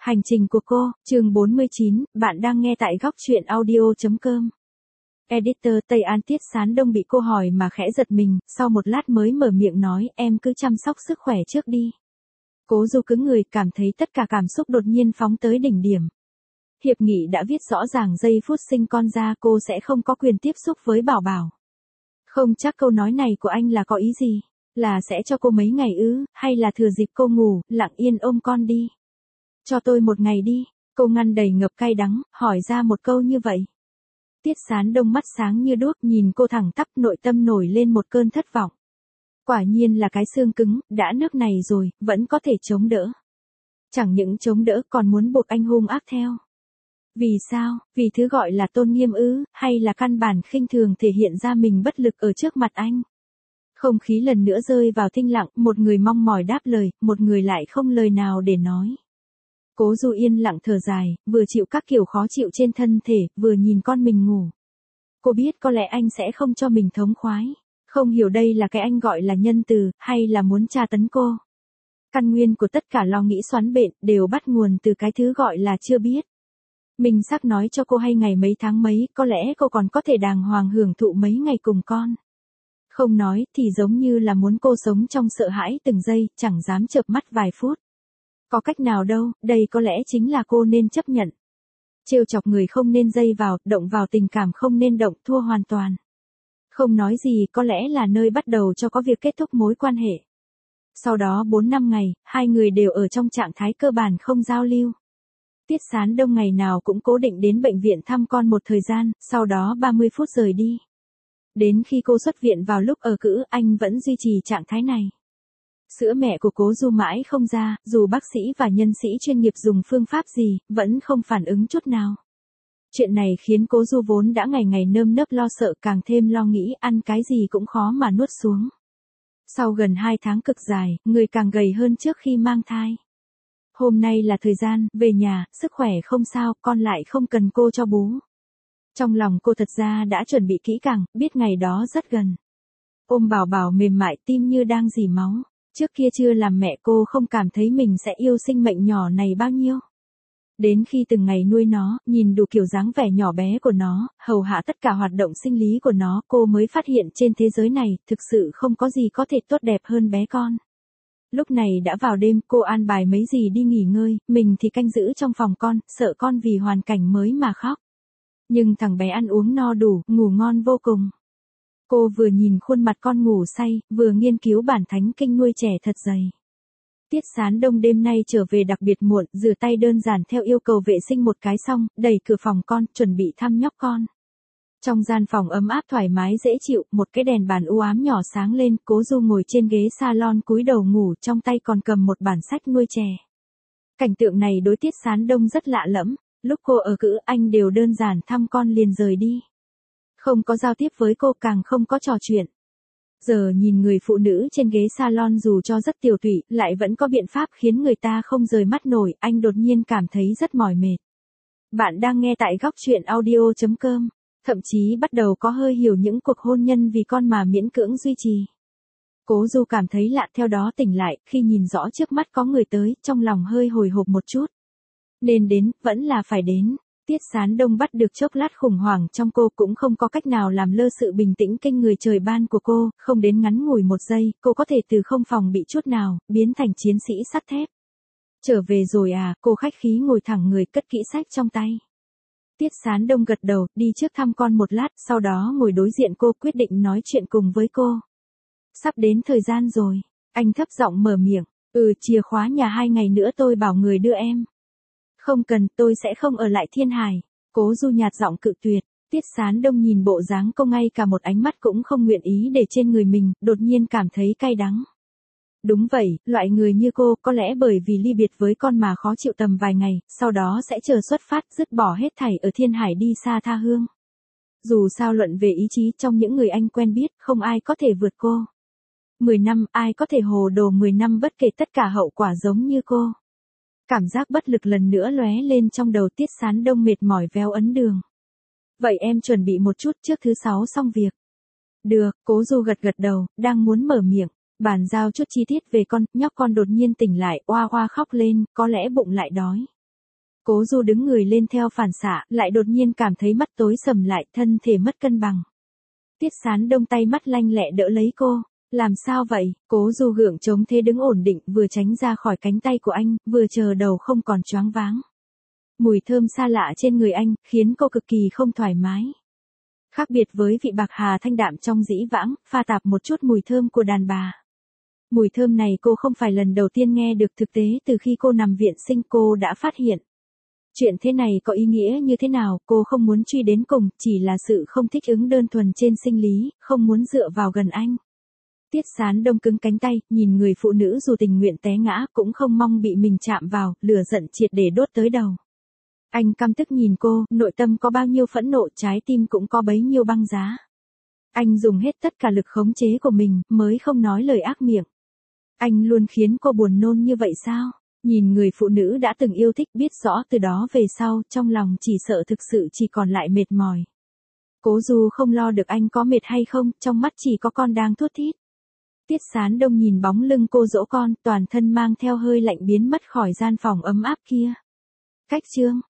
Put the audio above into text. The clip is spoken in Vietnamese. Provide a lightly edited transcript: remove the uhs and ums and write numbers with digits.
Hành trình của cô, chương 49, bạn đang nghe tại góc truyện audio.com. Editor Tây An. Tiết Sán Đông bị cô hỏi mà khẽ giật mình, sau một lát mới mở miệng nói, em cứ chăm sóc sức khỏe trước đi. Cố Du cứng người, cảm thấy tất cả cảm xúc đột nhiên phóng tới đỉnh điểm. Hiệp nghị đã viết rõ ràng giây phút sinh con ra cô sẽ không có quyền tiếp xúc với Bảo Bảo. Không chắc câu nói này của anh là có ý gì, là sẽ cho cô mấy ngày ư, hay là thừa dịp cô ngủ, lặng yên ôm con đi. Cho tôi một ngày đi, cô ngăn đầy ngập cay đắng, hỏi ra một câu như vậy. Tiết Sán Đông mắt sáng như đuốc nhìn cô thẳng tắp, nội tâm nổi lên một cơn thất vọng. Quả nhiên là cái xương cứng, đã nước này rồi, vẫn có thể chống đỡ. Chẳng những chống đỡ còn muốn buộc anh hung ác theo. Vì sao, vì thứ gọi là tôn nghiêm ư, hay là căn bản khinh thường thể hiện ra mình bất lực ở trước mặt anh? Không khí lần nữa rơi vào thinh lặng, một người mong mỏi đáp lời, một người lại không lời nào để nói. Cố Du yên lặng thở dài, vừa chịu các kiểu khó chịu trên thân thể, vừa nhìn con mình ngủ. Cô biết có lẽ anh sẽ không cho mình thống khoái. Không hiểu đây là cái anh gọi là nhân từ, hay là muốn tra tấn cô. Căn nguyên của tất cả lo nghĩ xoắn bện, đều bắt nguồn từ cái thứ gọi là chưa biết. Mình xác nói cho cô hay ngày mấy tháng mấy, có lẽ cô còn có thể đàng hoàng hưởng thụ mấy ngày cùng con. Không nói, thì giống như là muốn cô sống trong sợ hãi từng giây, chẳng dám chợp mắt vài phút. Có cách nào đâu, đây có lẽ chính là cô nên chấp nhận. Trêu chọc người không nên dây vào, động vào tình cảm không nên động, thua hoàn toàn. Không nói gì, có lẽ là nơi bắt đầu cho có việc kết thúc mối quan hệ. Sau đó 4 năm ngày, hai người đều ở trong trạng thái cơ bản không giao lưu. Tiết Sán Đông ngày nào cũng cố định đến bệnh viện thăm con một thời gian, sau đó 30 phút rời đi. Đến khi cô xuất viện vào lúc ở cữ, anh vẫn duy trì trạng thái này. Sữa mẹ của Cố Du mãi không ra, dù bác sĩ và nhân sĩ chuyên nghiệp dùng phương pháp gì, vẫn không phản ứng chút nào. Chuyện này khiến Cố Du vốn đã ngày ngày nơm nớp lo sợ càng thêm lo nghĩ ăn cái gì cũng khó mà nuốt xuống. Sau gần 2 tháng cực dài, người càng gầy hơn trước khi mang thai. Hôm nay là thời gian, về nhà, sức khỏe không sao, con lại không cần cô cho bú. Trong lòng cô thật ra đã chuẩn bị kỹ càng, biết ngày đó rất gần. Ôm Bảo Bảo mềm mại, tim như đang rỉ máu. Trước kia chưa làm mẹ cô không cảm thấy mình sẽ yêu sinh mệnh nhỏ này bao nhiêu. Đến khi từng ngày nuôi nó, nhìn đủ kiểu dáng vẻ nhỏ bé của nó, hầu hạ tất cả hoạt động sinh lý của nó, cô mới phát hiện trên thế giới này, thực sự không có gì có thể tốt đẹp hơn bé con. Lúc này đã vào đêm, cô an bài mấy gì đi nghỉ ngơi, mình thì canh giữ trong phòng con, sợ con vì hoàn cảnh mới mà khóc. Nhưng thằng bé ăn uống no đủ, ngủ ngon vô cùng. Cô vừa nhìn khuôn mặt con ngủ say, vừa nghiên cứu bản thánh kinh nuôi trẻ thật dày. Tiết Sán Đông đêm nay trở về đặc biệt muộn, rửa tay đơn giản theo yêu cầu vệ sinh một cái xong, đẩy cửa phòng con, chuẩn bị thăm nhóc con. Trong gian phòng ấm áp thoải mái dễ chịu, một cái đèn bàn u ám nhỏ sáng lên, Cố Du ngồi trên ghế salon cúi đầu ngủ, trong tay còn cầm một bản sách nuôi trẻ. Cảnh tượng này đối Tiết Sán Đông rất lạ lẫm, lúc cô ở cữ anh đều đơn giản thăm con liền rời đi. Không có giao tiếp với cô, càng không có trò chuyện. Giờ nhìn người phụ nữ trên ghế salon dù cho rất tiểu tụy, lại vẫn có biện pháp khiến người ta không rời mắt nổi, anh đột nhiên cảm thấy rất mỏi mệt. Bạn đang nghe tại góc truyện audio.com, thậm chí bắt đầu có hơi hiểu những cuộc hôn nhân vì con mà miễn cưỡng duy trì. Cố Du cảm thấy lạ, theo đó tỉnh lại, khi nhìn rõ trước mắt có người tới, trong lòng hơi hồi hộp một chút. Nên đến, vẫn là phải đến. Tiết Sán Đông bắt được chốc lát khủng hoảng trong cô, cũng không có cách nào làm lơ sự bình tĩnh kinh người trời ban của cô, không đến ngắn ngủi một giây, cô có thể từ không phòng bị chút nào, biến thành chiến sĩ sắt thép. Trở về rồi à, cô khách khí ngồi thẳng người, cất kỹ sách trong tay. Tiết Sán Đông gật đầu, đi trước thăm con một lát, sau đó ngồi đối diện cô, quyết định nói chuyện cùng với cô. Sắp đến thời gian rồi, anh thấp giọng mở miệng, chìa khóa nhà 2 ngày nữa tôi bảo người đưa em. Không cần, tôi sẽ không ở lại Thiên Hải. Cố Du nhạt giọng cự tuyệt. Tiết Sán Đông nhìn bộ dáng cô ngay cả một ánh mắt cũng không nguyện ý để trên người mình, đột nhiên cảm thấy cay đắng. Đúng vậy, loại người như cô, có lẽ bởi vì ly biệt với con mà khó chịu tầm vài ngày, sau đó sẽ chờ xuất phát, dứt bỏ hết thảy ở Thiên Hải đi xa tha hương. Dù sao luận về ý chí, trong những người anh quen biết, không ai có thể vượt cô. 10 năm, ai có thể hồ đồ 10 năm bất kể tất cả hậu quả giống như cô. Cảm giác bất lực lần nữa lóe lên trong đầu. Tiết Sán Đông mệt mỏi véo ấn đường. Vậy em chuẩn bị một chút trước thứ 6 xong việc. Được, Cố Du gật đầu, đang muốn mở miệng, bàn giao chút chi tiết về con, nhóc con đột nhiên tỉnh lại, oa oa khóc lên, có lẽ bụng lại đói. Cố Du đứng người lên theo phản xạ, lại đột nhiên cảm thấy mắt tối sầm lại, thân thể mất cân bằng. Tiết Sán Đông tay mắt lanh lẹ đỡ lấy cô. Làm sao vậy? Cố Du gượng chống thế đứng ổn định, vừa tránh ra khỏi cánh tay của anh, vừa chờ đầu không còn choáng váng. Mùi thơm xa lạ trên người anh, khiến cô cực kỳ không thoải mái. Khác biệt với vị bạc hà thanh đạm trong dĩ vãng, pha tạp một chút mùi thơm của đàn bà. Mùi thơm này cô không phải lần đầu tiên nghe được, thực tế từ khi cô nằm viện sinh cô đã phát hiện. Chuyện thế này có ý nghĩa như thế nào, cô không muốn truy đến cùng, chỉ là sự không thích ứng đơn thuần trên sinh lý, không muốn dựa vào gần anh. Tiết Sán Đông cứng cánh tay, nhìn người phụ nữ dù tình nguyện té ngã, cũng không mong bị mình chạm vào, lửa giận triệt để đốt tới đầu. Anh căm tức nhìn cô, nội tâm có bao nhiêu phẫn nộ, trái tim cũng có bấy nhiêu băng giá. Anh dùng hết tất cả lực khống chế của mình, mới không nói lời ác miệng. Anh luôn khiến cô buồn nôn như vậy sao? Nhìn người phụ nữ đã từng yêu thích, biết rõ từ đó về sau, trong lòng chỉ sợ thực sự chỉ còn lại mệt mỏi. Cố Du không lo được anh có mệt hay không, trong mắt chỉ có con đang thút thít. Tiết Sán Đông nhìn bóng lưng cô dỗ con, toàn thân mang theo hơi lạnh biến mất khỏi gian phòng ấm áp kia. Cách chương